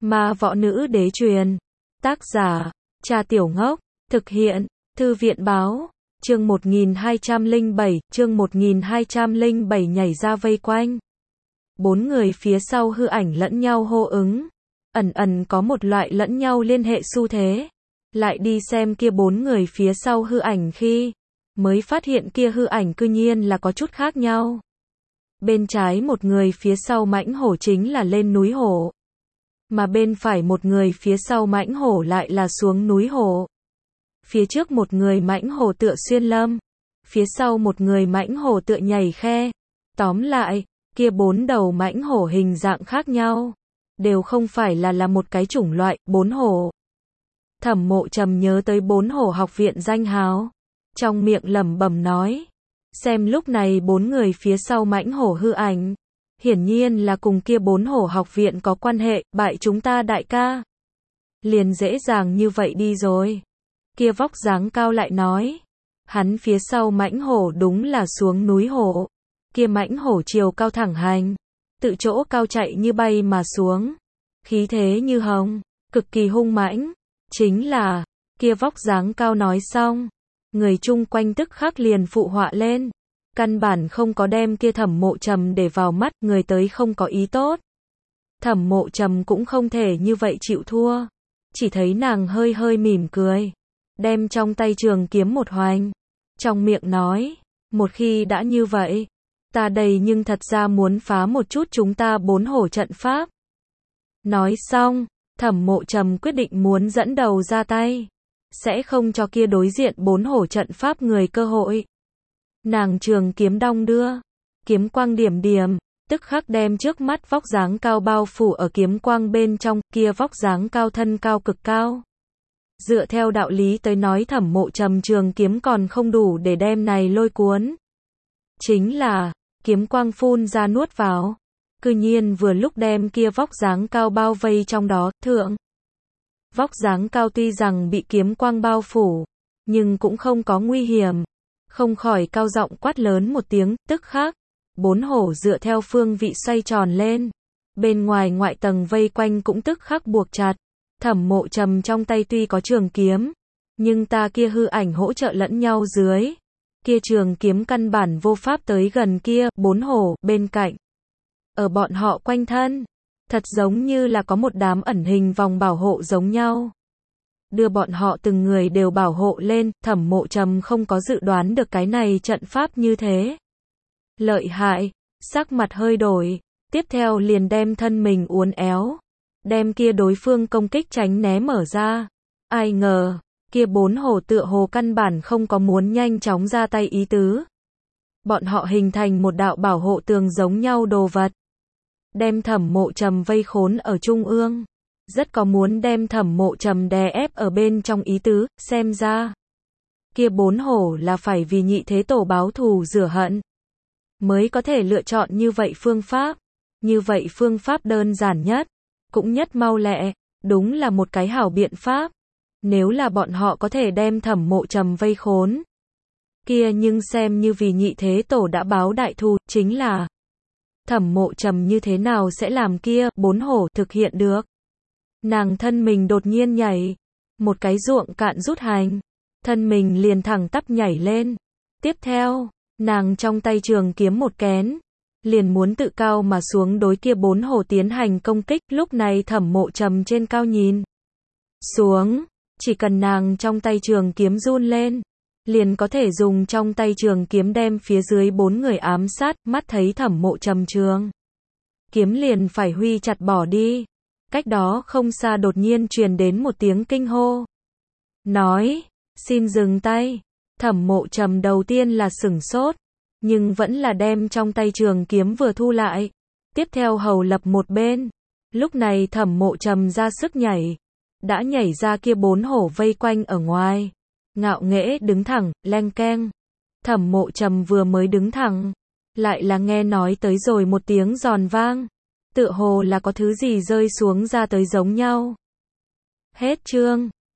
Ma võ nữ đế truyền. Tác giả, Trà Tiểu Ngốc. Thực hiện, Thư viện báo. Chương 1207 nhảy ra vây quanh. Bốn người phía sau hư ảnh lẫn nhau hô ứng. Ẩn ẩn có một loại lẫn nhau liên hệ xu thế. Lại đi xem kia bốn người phía sau hư ảnh khi mới phát hiện kia hư ảnh cư nhiên là có chút khác nhau. Bên trái một người phía sau mãnh hổ chính là lên núi hổ. Mà bên phải một người phía sau mãnh hổ lại là xuống núi hổ. Phía trước một người mãnh hổ tựa xuyên lâm. Phía sau một người mãnh hổ tựa nhảy khe. Tóm lại, kia bốn đầu mãnh hổ hình dạng khác nhau. Đều không phải là một cái chủng loại, bốn hổ. Thẩm Mộ Trầm nhớ tới bốn hổ học viện danh hào. Trong miệng lẩm bẩm nói. Xem lúc này bốn người phía sau mãnh hổ hư ảnh. Hiển nhiên là cùng kia bốn hổ học viện có quan hệ, bại chúng ta đại ca. Liền dễ dàng như vậy đi rồi. Kia vóc dáng cao lại nói. Hắn phía sau mãnh hổ đúng là xuống núi hổ. Kia mãnh hổ chiều cao thẳng hành. Tự chỗ cao chạy như bay mà xuống. Khí thế như hồng, cực kỳ hung mãnh. Chính là, kia vóc dáng cao nói xong. Người chung quanh tức khắc liền phụ họa lên. Căn bản không có đem kia Thẩm Mộ Trầm để vào mắt, người tới không có ý tốt. Thẩm Mộ Trầm cũng không thể như vậy chịu thua. Chỉ thấy nàng hơi hơi mỉm cười. Đem trong tay trường kiếm một hoành. Trong miệng nói, một khi đã như vậy, ta đây nhưng thật ra muốn phá một chút chúng ta bốn hổ trận pháp. Nói xong, Thẩm Mộ Trầm quyết định muốn dẫn đầu ra tay. Sẽ không cho kia đối diện bốn hổ trận pháp người cơ hội. Nàng trường kiếm đong đưa. Kiếm quang điểm điểm. Tức khắc đem trước mắt vóc dáng cao bao phủ ở kiếm quang bên trong. Kia vóc dáng cao thân cao cực cao. Dựa theo đạo lý tới nói Thẩm Mộ Trầm trường kiếm còn không đủ để đem này lôi cuốn. Chính là, kiếm quang phun ra nuốt vào. Cư nhiên vừa lúc đem kia vóc dáng cao bao vây trong đó, thượng. Vóc dáng cao tuy rằng bị kiếm quang bao phủ, nhưng cũng không có nguy hiểm. Không khỏi cao giọng quát lớn một tiếng, tức khắc. Bốn hổ dựa theo phương vị xoay tròn lên. Bên ngoài ngoại tầng vây quanh cũng tức khắc buộc chặt. Thẩm Mộ Trầm trong tay tuy có trường kiếm, nhưng ta kia hư ảnh hỗ trợ lẫn nhau dưới. Kia trường kiếm căn bản vô pháp tới gần kia, bốn hổ, bên cạnh. Ở bọn họ quanh thân, thật giống như là có một đám ẩn hình vòng bảo hộ giống nhau. Đưa bọn họ từng người đều bảo hộ lên, Thẩm Mộ Trầm không có dự đoán được cái này trận pháp như thế. Lợi hại, sắc mặt hơi đổi, tiếp theo liền đem thân mình uốn éo. Đem kia đối phương công kích tránh né mở ra. Ai ngờ, kia bốn hổ tựa hồ căn bản không có muốn nhanh chóng ra tay ý tứ. Bọn họ hình thành một đạo bảo hộ tường giống nhau đồ vật. Đem Thẩm Mộ Trầm vây khốn ở trung ương. Rất có muốn đem Thẩm Mộ Trầm đè ép ở bên trong ý tứ, xem ra. Kia bốn hổ là phải vì nhị thế tổ báo thù rửa hận. Mới có thể lựa chọn như vậy phương pháp. Như vậy phương pháp đơn giản nhất. Cũng nhất mau lẹ, đúng là một cái hảo biện pháp. Nếu là bọn họ có thể đem Thẩm Mộ Trầm vây khốn. Kia nhưng xem như vì nhị thế tổ đã báo đại thù, chính là Thẩm Mộ Trầm như thế nào sẽ làm kia, bốn hổ thực hiện được. Nàng thân mình đột nhiên nhảy. Một cái ruộng cạn rút hành. Thân mình liền thẳng tắp nhảy lên. Tiếp theo, nàng trong tay trường kiếm một kén. Liền muốn tự cao mà xuống đối kia bốn hổ tiến hành công kích. Lúc này Thẩm Mộ Trầm trên cao nhìn xuống. Chỉ cần nàng trong tay trường kiếm run lên. Liền có thể dùng trong tay trường kiếm đem phía dưới bốn người ám sát. Mắt thấy Thẩm Mộ Trầm trường kiếm liền phải huy chặt bỏ đi. Cách đó không xa đột nhiên truyền đến một tiếng kinh hô. Nói, xin dừng tay. Thẩm Mộ Trầm đầu tiên là sửng sốt. Nhưng vẫn là đem trong tay trường kiếm vừa thu lại. Tiếp theo hầu lập một bên. Lúc này Thẩm Mộ Trầm ra sức nhảy. Đã nhảy ra kia bốn hổ vây quanh ở ngoài. Ngạo nghễ đứng thẳng, leng keng. Thẩm Mộ Trầm vừa mới đứng thẳng. Lại là nghe nói tới rồi một tiếng giòn vang. Tựa hồ là có thứ gì rơi xuống ra tới giống nhau. Hết chương.